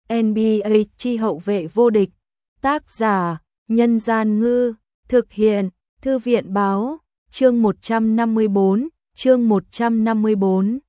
NBA chi hậu vệ vô địch. Tác giả: Nhân Gian Ngư. Thực hiện: Thư viện Báo. Chương 154. Chương 154.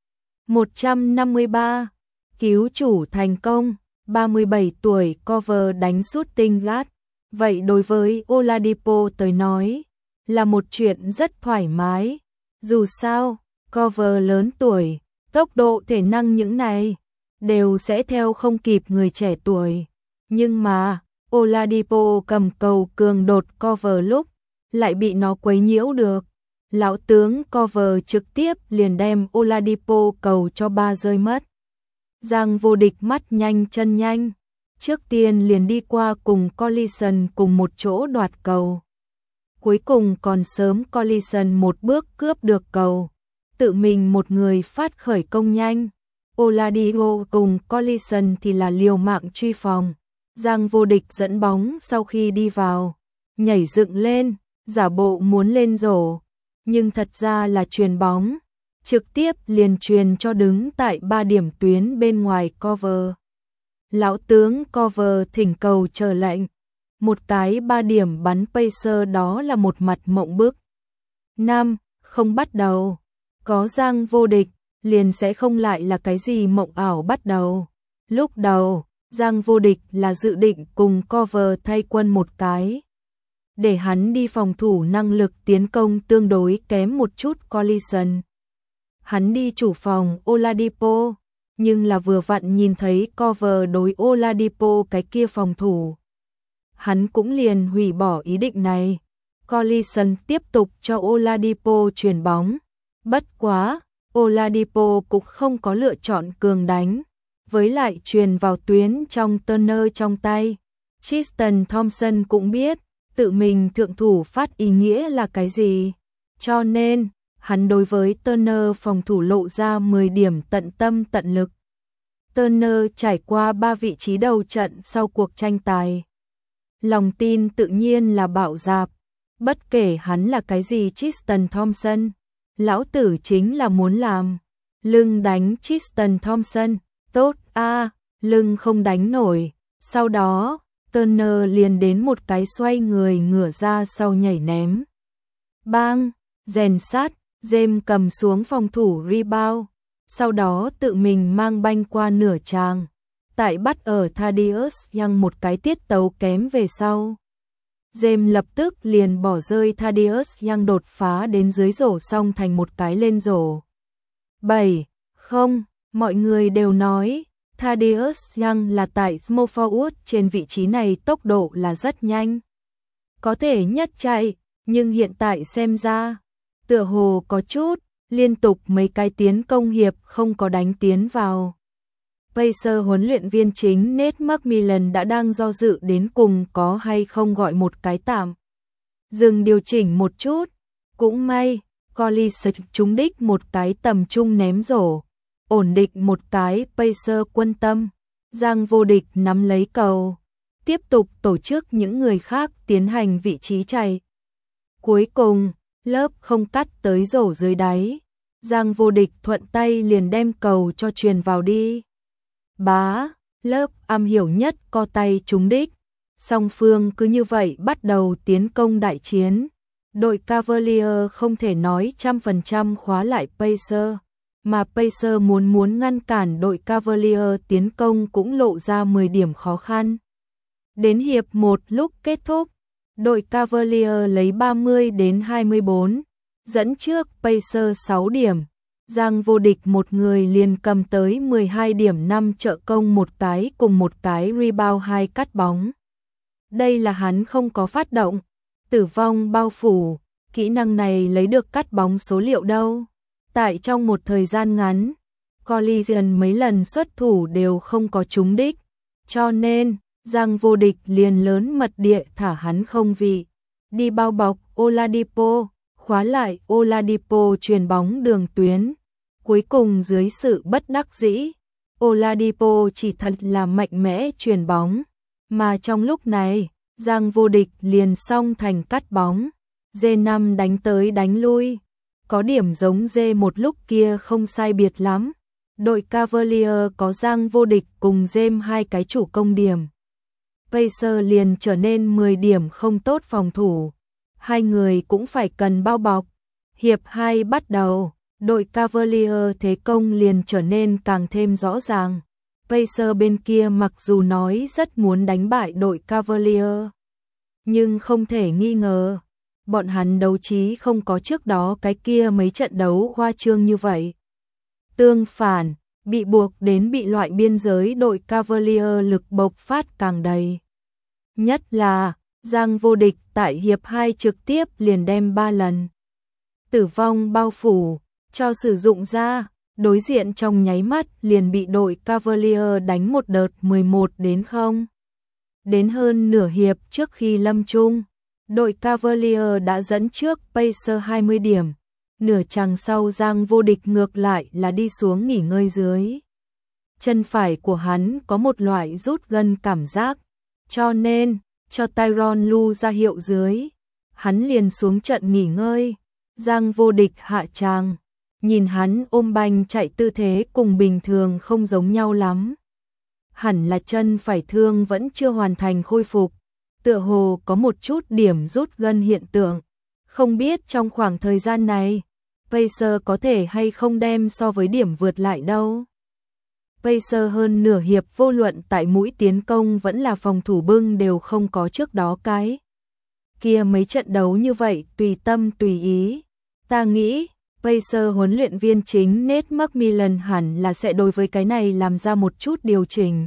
153. Cứu chủ thành công. 37 tuổi cover đánh shooting guard. Vậy đối với Oladipo tới nói là một chuyện rất thoải mái. Dù sao, cover lớn tuổi, tốc độ thể năng những này đều sẽ theo không kịp người trẻ tuổi. Nhưng mà, Oladipo cầm cầu cường đột cover lúc lại bị nó quấy nhiễu được. Lão tướng cover trực tiếp liền đem Oladipo cầu cho ba rơi mất. Giang vô địch mắt nhanh chân nhanh, trước tiên liền đi qua cùng Collison cùng một chỗ đoạt cầu. Cuối cùng còn sớm Collison một bước cướp được cầu, tự mình một người phát khởi công nhanh. Oladipo cùng Collison thì là liều mạng truy phòng. Giang vô địch dẫn bóng sau khi đi vào, nhảy dựng lên, giả bộ muốn lên rổ, nhưng thật ra là chuyền bóng, trực tiếp liền chuyền cho đứng tại 3 điểm tuyến bên ngoài cover. Lão tướng cover thỉnh cầu chờ lệnh, một cái 3 điểm bắn pacer đó là một mặt mộng bức. 5. Không bắt đầu, có Giang vô địch, liền sẽ không lại là cái gì mộng ảo bắt đầu. Lúc đầu, Giang vô địch là dự định cùng cover thay quân một cái, để hắn đi phòng thủ năng lực tiến công tương đối kém một chút Collison. Hắn đi chủ phòng Oladipo, nhưng là vừa vặn nhìn thấy cover đối Oladipo cái kia phòng thủ. Hắn cũng liền hủy bỏ ý định này. Collison tiếp tục cho Oladipo chuyền bóng. Bất quá, Oladipo cũng không có lựa chọn cường đánh, với lại chuyền vào tuyến trong Turner trong tay. Tristan Thompson cũng biết tự mình thượng thủ phát ý nghĩa là cái gì, cho nên hắn đối với Turner phòng thủ lộ ra 10 điểm tận tâm tận lực. Turner trải qua 3 vị trí đầu trận sau cuộc tranh tài, lòng tin tự nhiên là bạo dạp. Bất kể hắn là cái gì Tristan Thompson, lão tử chính là muốn làm lưng đánh Tristan Thompson. Tốt a, lưng không đánh nổi. Sau đó, Turner liền đến một cái xoay người ngửa ra sau nhảy ném. Bang, rèn sát, James cầm xuống phòng thủ rebound, sau đó tự mình mang banh qua nửa tràng. Tại bắt ở Thaddeus Young một cái tiết tấu kém về sau, James lập tức liền bỏ rơi Thaddeus Young đột phá đến dưới rổ xong thành một cái lên rổ. 7. Không, mọi người đều nói Thaddeus Young là tại small forward trên vị trí này tốc độ là rất nhanh, có thể nhất chạy, nhưng hiện tại xem ra tựa hồ có chút liên tục mấy cái tiến công hiệp không có đánh tiến vào. Pacers huấn luyện viên chính Nate McMillan đã đang do dự đến cùng có hay không gọi một cái tạm dừng điều chỉnh một chút. Cũng may, Collison trúng đích một cái tầm trung ném rổ, ổn định một cái Pacers quân tâm. Giang vô địch nắm lấy cầu, tiếp tục tổ chức những người khác tiến hành vị trí chạy. Cuối cùng, lớp không cắt tới rổ dưới đáy. Giang vô địch thuận tay liền đem cầu cho truyền vào đi. Bá, lớp am hiểu nhất co tay trúng đích. Song phương cứ như vậy bắt đầu tiến công đại chiến. Đội Cavalier không thể nói 100% khóa lại Pacers, mà Pacers muốn ngăn cản đội Cavalier tiến công cũng lộ ra 10 điểm khó khăn. Đến hiệp 1 lúc kết thúc, đội Cavalier lấy 30-24, dẫn trước Pacers 6 điểm. Giang vô địch một người liền cầm tới 12 điểm 5 trợ công một cái cùng một cái rebound 2 cắt bóng. Đây là hắn không có phát động tử vong bao phủ, kỹ năng này lấy được cắt bóng số liệu đâu. Tại trong một thời gian ngắn, Collison mấy lần xuất thủ đều không có trúng đích, cho nên Giang vô địch liền lớn mật địa thả hắn không vị. Đi bao bọc Oladipo, khóa lại Oladipo chuyền bóng đường tuyến. Cuối cùng dưới sự bất đắc dĩ, Oladipo chỉ thật là mạnh mẽ chuyền bóng, mà trong lúc này, Giang vô địch liền xong thành cắt bóng. G5 đánh tới đánh lui, có điểm giống G1 lúc kia không sai biệt lắm. Đội Cavalier có Giang Vô Địch cùng James hai cái chủ công điểm. Pacers liền trở nên 10 điểm không tốt phòng thủ. Hai người cũng phải cần bao bọc. Hiệp 2 bắt đầu, đội Cavalier thế công liền trở nên càng thêm rõ ràng. Pacers bên kia mặc dù nói rất muốn đánh bại đội Cavalier, nhưng không thể nghi ngờ, bọn hắn đấu trí không có trước đó cái kia mấy trận đấu khoa trương như vậy. Tương phản, bị buộc đến bị loại biên giới đội Cavalier lực bộc phát càng đầy. Nhất là, Giang Vô Địch tại hiệp 2 trực tiếp liền đem 3 lần tử vong bao phủ, cho sử dụng ra, đối diện trong nháy mắt liền bị đội Cavalier đánh một đợt 11-0. Đến hơn nửa hiệp trước khi lâm chung, đội Cavalier đã dẫn trước Pacers 20 điểm. Nửa chặng sau Giang Vô Địch ngược lại là đi xuống nghỉ ngơi dưới. Chân phải của hắn có một loại rút gân cảm giác, cho nên, cho Tyronn Lue ra hiệu dưới. Hắn liền xuống trận nghỉ ngơi. Giang Vô Địch hạ tràng, nhìn hắn ôm banh chạy tư thế cùng bình thường không giống nhau lắm. Hẳn là chân phải thương vẫn chưa hoàn thành khôi phục, tựa hồ có một chút điểm rút gân hiện tượng. Không biết trong khoảng thời gian này, Pacers có thể hay không đem so với điểm vượt lại đâu. Pacers hơn nửa hiệp vô luận tại mũi tiến công vẫn là phòng thủ bưng đều không có trước đó cái kia mấy trận đấu như vậy tùy tâm tùy ý. Ta nghĩ, Pacers huấn luyện viên chính Nate McMillan hẳn là sẽ đối với cái này làm ra một chút điều chỉnh.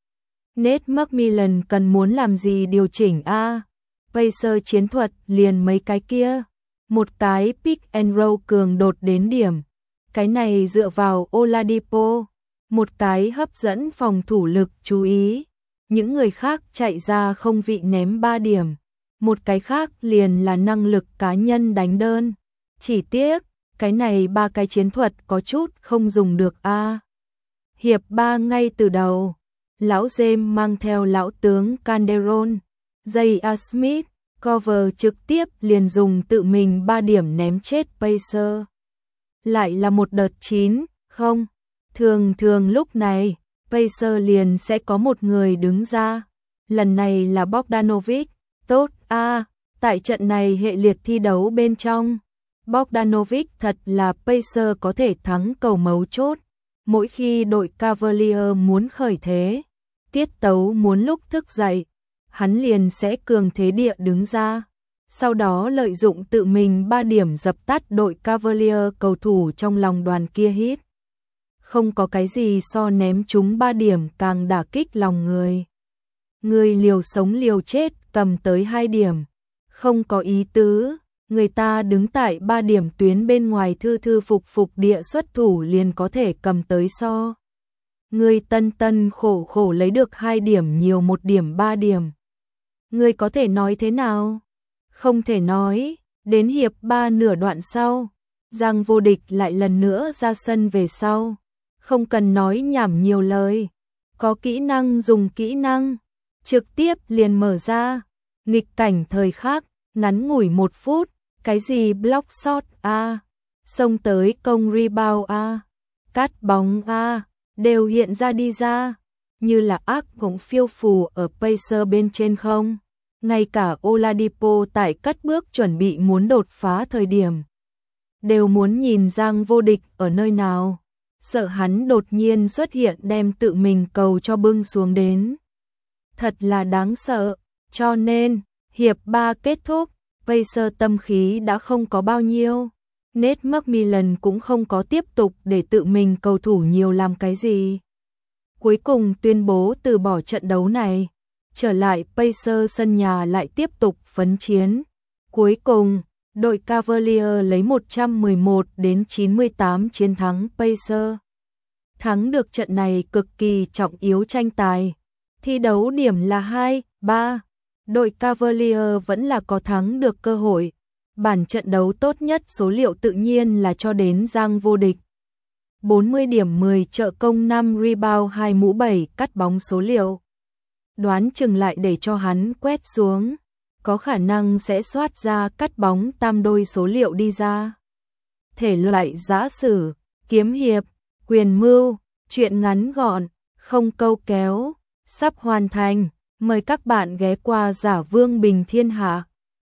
Nate McMillan cần muốn làm gì điều chỉnh a? Pacers chiến thuật liền mấy cái kia. Một cái pick and roll cường đột đến điểm. Cái này dựa vào Oladipo. Một cái hấp dẫn phòng thủ lực chú ý. Những người khác chạy ra không vị ném 3 điểm. Một cái khác liền là năng lực cá nhân đánh đơn. Chỉ tiếc, cái này 3 cái chiến thuật có chút không dùng được a. Hiệp 3 ngay từ đầu, lão James mang theo lão tướng Calderon, J.R. Smith, cover trực tiếp liền dùng tự mình 3 điểm ném chết Pacers. Lại là một đợt 9-0. Thường lúc này, Pacers liền sẽ có một người đứng ra. Lần này là Bogdanovic. Tốt a, tại trận này hệ liệt thi đấu bên trong, Bogdanovic thật là Pacers có thể thắng cầu mấu chốt. Mỗi khi đội Cavalier muốn khởi thế, tiết tấu muốn lúc thức dậy, hắn liền sẽ cường thế địa đứng ra. Sau đó lợi dụng tự mình 3 điểm dập tắt đội Cavalier cầu thủ trong lòng đoàn kia hít. Không có cái gì so ném chúng 3 điểm càng đả kích lòng người. Người liều sống liều chết cầm tới 2 điểm. Không có ý tứ, người ta đứng tại 3 điểm tuyến bên ngoài thư thư phục địa xuất thủ liền có thể cầm tới so. Người tân khổ lấy được 2 điểm nhiều 1 điểm 3 điểm. Người có thể nói thế nào? Không thể nói, đến hiệp 3 nửa đoạn sau, Giang Vô Địch lại lần nữa ra sân về sau. Không cần nói nhảm nhiều lời, có kỹ năng dùng kỹ năng, trực tiếp liền mở ra. Nghịch cảnh thời khắc, ngắn ngủi 1 phút, cái gì block shot a, xông tới công rebound a, cắt bóng a, đều hiện ra đi ra, như là ác cũng phiêu phù ở Pacers bên trên không. Ngay cả Oladipo tại cất bước chuẩn bị muốn đột phá thời điểm, đều muốn nhìn Giang Vô Địch ở nơi nào, sợ hắn đột nhiên xuất hiện đem tự mình cầu cho bưng xuống đến. Thật là đáng sợ, cho nên, hiệp 3 kết thúc, Pacers tâm khí đã không có bao nhiêu. Nate McMillan cũng không có tiếp tục để tự mình cầu thủ nhiều làm cái gì. Cuối cùng tuyên bố từ bỏ trận đấu này. Trở lại Pacers sân nhà lại tiếp tục phấn chiến. Cuối cùng, đội Cavalier lấy 111-98 chiến thắng Pacers. Thắng được trận này cực kỳ trọng yếu tranh tài. Thi đấu điểm là 2-3. Đội Cavalier vẫn là có thắng được cơ hội. Bản trận đấu tốt nhất số liệu tự nhiên là cho đến Giang Vô Địch. 40 điểm 10 trợ công 5 rebound 2 mũ 7 cắt bóng số liệu. Đoán chừng lại để cho hắn quét xuống, có khả năng sẽ soát ra cắt bóng tam đôi số liệu đi ra. Thể loại giã sử, kiếm hiệp, quyền mưu, Chuyện ngắn gọn, không câu kéo, sắp hoàn thành. Mời các bạn ghé qua Giả Vương Bình Thiên Hạ.